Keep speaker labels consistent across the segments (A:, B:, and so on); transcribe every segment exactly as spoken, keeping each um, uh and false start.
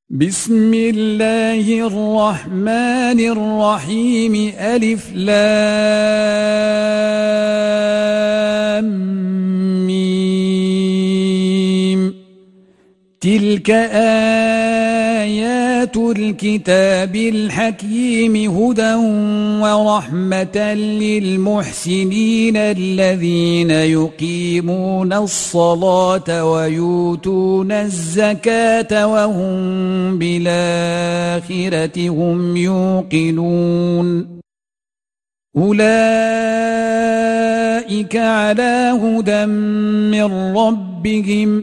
A: بسم الله الرحمن الرحيم ألف لام ميم تلك آيات الكتاب الحكيم هدى ورحمة للمحسنين الذين يقيمون الصلاة ويؤتون الزكاة وهم بالآخرة هم يوقنون أولئك على هدى من ربهم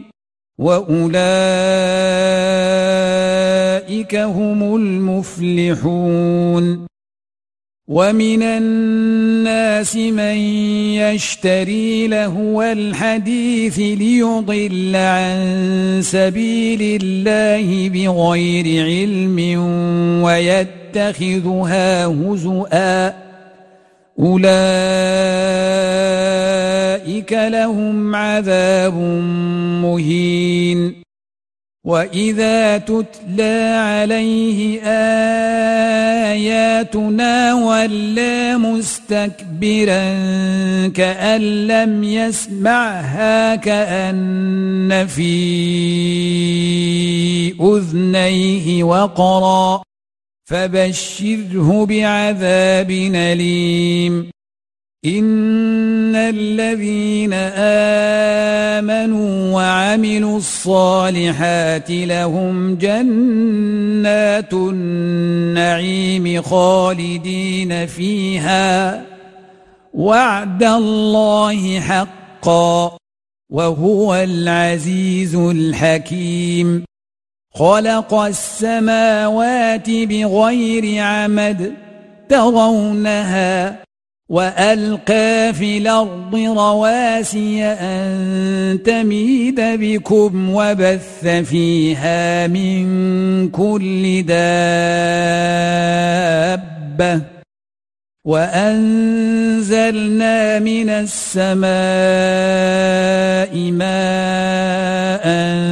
A: وأولئك هم المفلحون ومن الناس من يشتري لهو الحديث ليضل عن سبيل الله بغير علم ويتخذها هزؤا أولئك لهم عذاب مهين وإذا تتلى عليه آياتنا ولى مستكبرا كأن لم يسمعها كأن في أذنيه وقرا فبشره بعذاب أليم إن الذين آمنوا وعملوا الصالحات لهم جنات النعيم خالدين فيها وعد الله حقا وهو العزيز الحكيم خلق السماوات بغير عمد ترونها وألقى في الأرض رواسي أن تميد بكم وبث فيها من كل دابة وأنزلنا من السماء ماء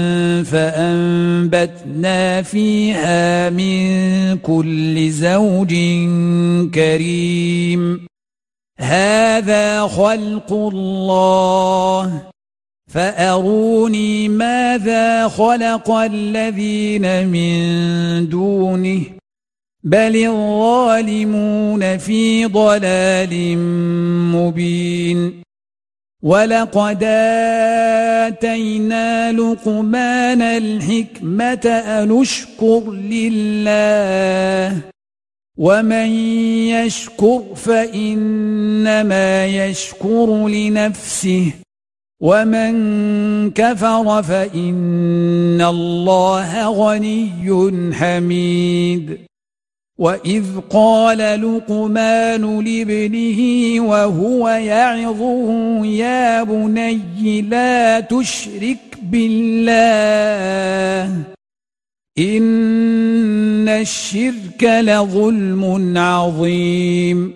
A: فأنبتنا فيها من كل زوج كريم هذا خلق الله فأروني ماذا خلق الذين من دونه بل الظالمون في ضلال مبين ولقد آتينا لقمان الحكمة أن اشكر لله ومن يشكر فإنما يشكر لنفسه ومن كفر فإن الله غني حميد وإذ قال لقمان لابنه وهو يعظه يا بني لا تشرك بالله إن الشرك لظلم عظيم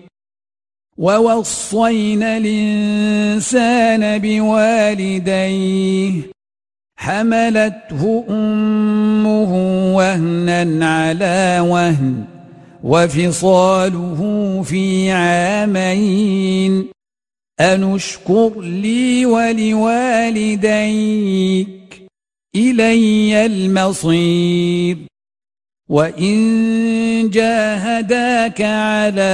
A: ووصينا الإنسان بوالديه حملته أمه وهنا على وهن وفصاله في عامين أن اشكر لي ولوالديك إلي المصير وإن جاهداك على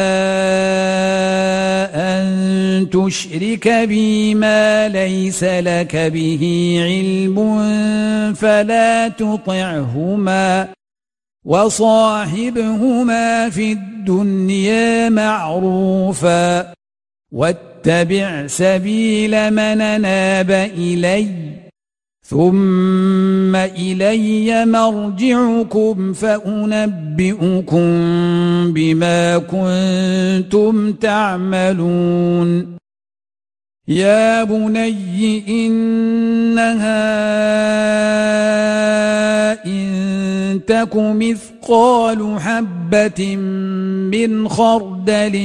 A: أن تشرك بي ما ليس لك به علم فلا تطعهما وصاحبهما في الدنيا معروفا واتبع سبيل من أناب إلي ثم إلي مرجعكم فأنبئكم بما كنتم تعملون يا بني إنها إن تك مثقال حبة من خردل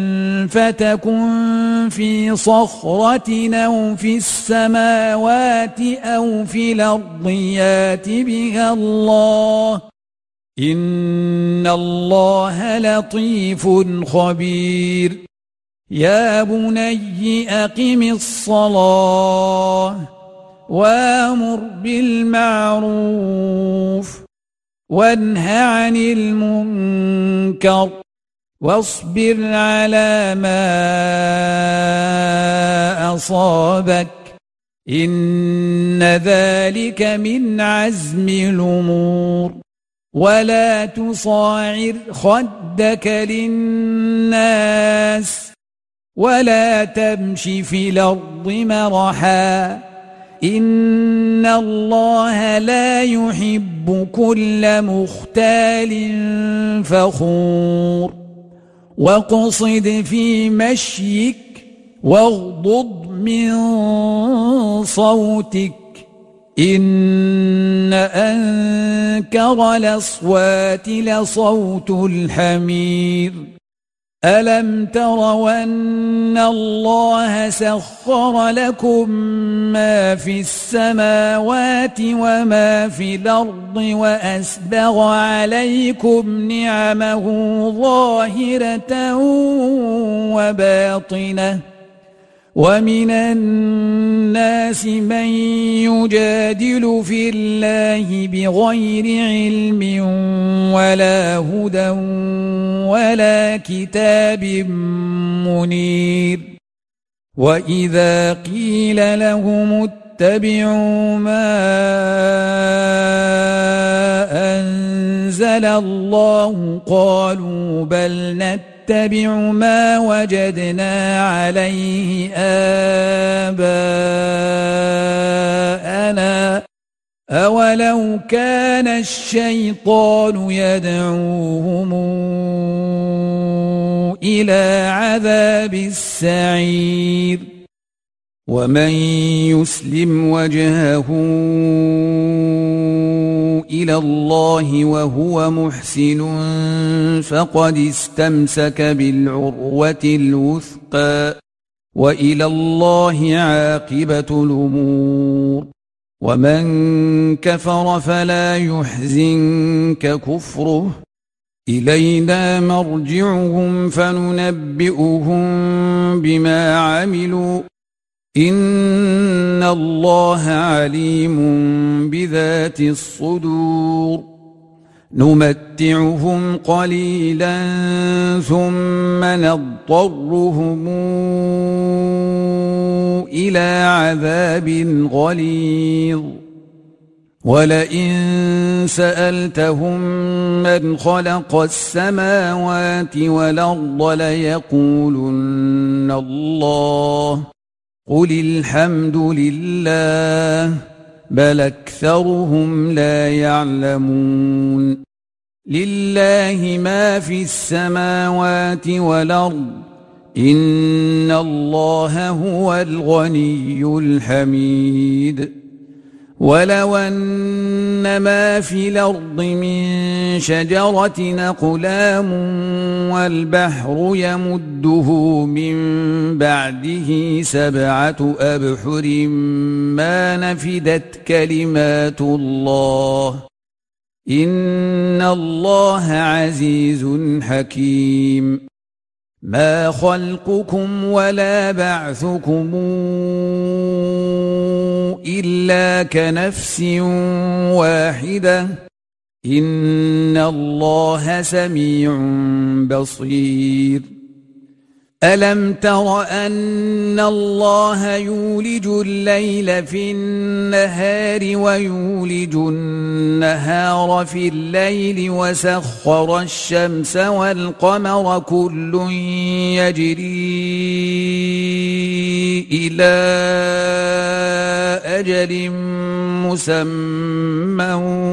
A: فتكن في صخرة أو في السماوات أو في الأرض يات بها الله إن الله لطيف خبير يا بني أقم الصلاة وأمر بالمعروف وانه عن المنكر واصبر على ما أصابك إن ذلك من عزم الأمور ولا تصاعر خدك للناس ولا تمش في الأرض مرحا إن الله لا يحب كل مختال فخور واقصد في مشيك واغضض من صوتك إن أنكر الأصوات لصوت الحمير ألم تروا أن الله سخر لكم ما في السماوات وما في الأرض وأسبغ عليكم نعمه ظاهرة وباطنة ومن الناس من يجادل في الله بغير علم ولا هدى ولا كتاب منير وإذا قيل لهم اتبعوا ما أنزل الله قالوا بل نتبع ما وجدنا عليه آباءنا أولو كان الشيطان يدعوهم إلى عذاب السعير ومن يسلم وجهه إلى الله وهو محسن فقد استمسك بالعروة الوثقى وإلى الله عاقبة الأمور ومن كفر فلا يحزنك كفره إلينا مرجعهم فننبئهم بما عملوا إن الله عليم بذات الصدور نمتعهم قليلا ثم نضطرهم إلى عذاب غليظ ولئن سألتهم من خلق السماوات والأرض ليقولن الله قل الحمد لله بل أكثرهم لا يعلمون لله ما في السماوات والأرض إن الله هو الغني الحميد ولو أن ما في الأرض من شجرة أقلام والبحر يمده من بعده سبعة أبحر ما نفدت كلمات الله إن الله عزيز حكيم ما خلقكم ولا بعثكم إلا كنفس واحدة إن الله سميع بصير ألم تر أن الله يولج الليل في النهار ويولج النهار في الليل وسخر الشمس والقمر كل يجري إلى أجل مسمى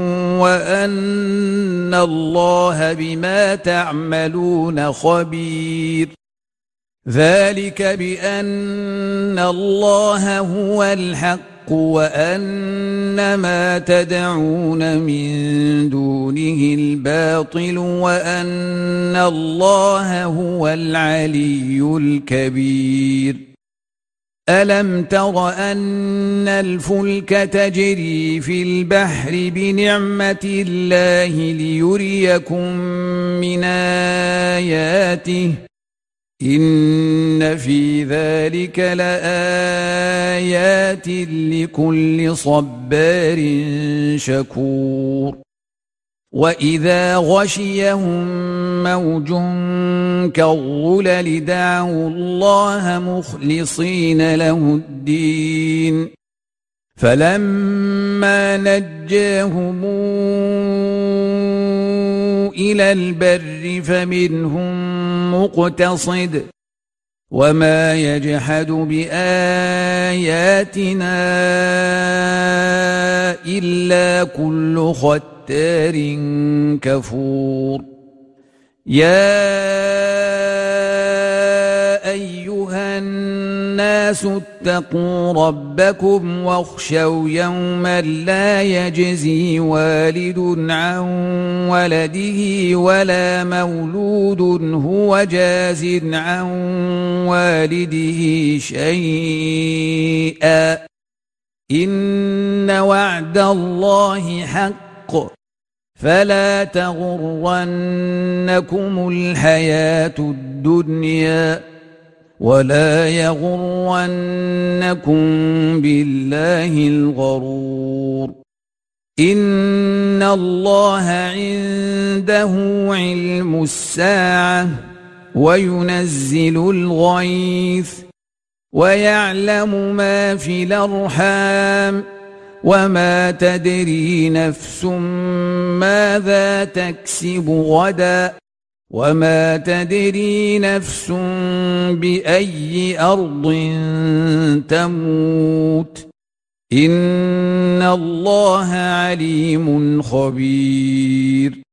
A: وأن الله بما تعملون خبير ذلك بأن الله هو الحق وأن ما تدعون من دونه الباطل وأن الله هو العلي الكبير ألم تر أن الفلك تجري في البحر بنعمة الله ليريكم من آياته إن في ذلك لآيات لكل صبار شكور وإذا غشيهم موج كالظلل دعوا الله مخلصين له الدين فلما نجاهم إلى البر فمنهم مقتصد وما يجحد بآياتنا إلا كل ختار كفور يا أيها الناس اتقوا ربكم واخشوا يوما لا يجزي والد عن ولده ولا مولود هو جاز عن والده شيئا إن وعد الله حق فلا تغرنكم الحياة الدنيا ولا يغرنكم بالله الغرور إن الله عنده علم الساعة وينزل الغيث ويعلم ما في الأرحام وما تدري نفس ماذا تكسب غدا وما تدري نفس بأي أرض تموت إن الله عليم خبير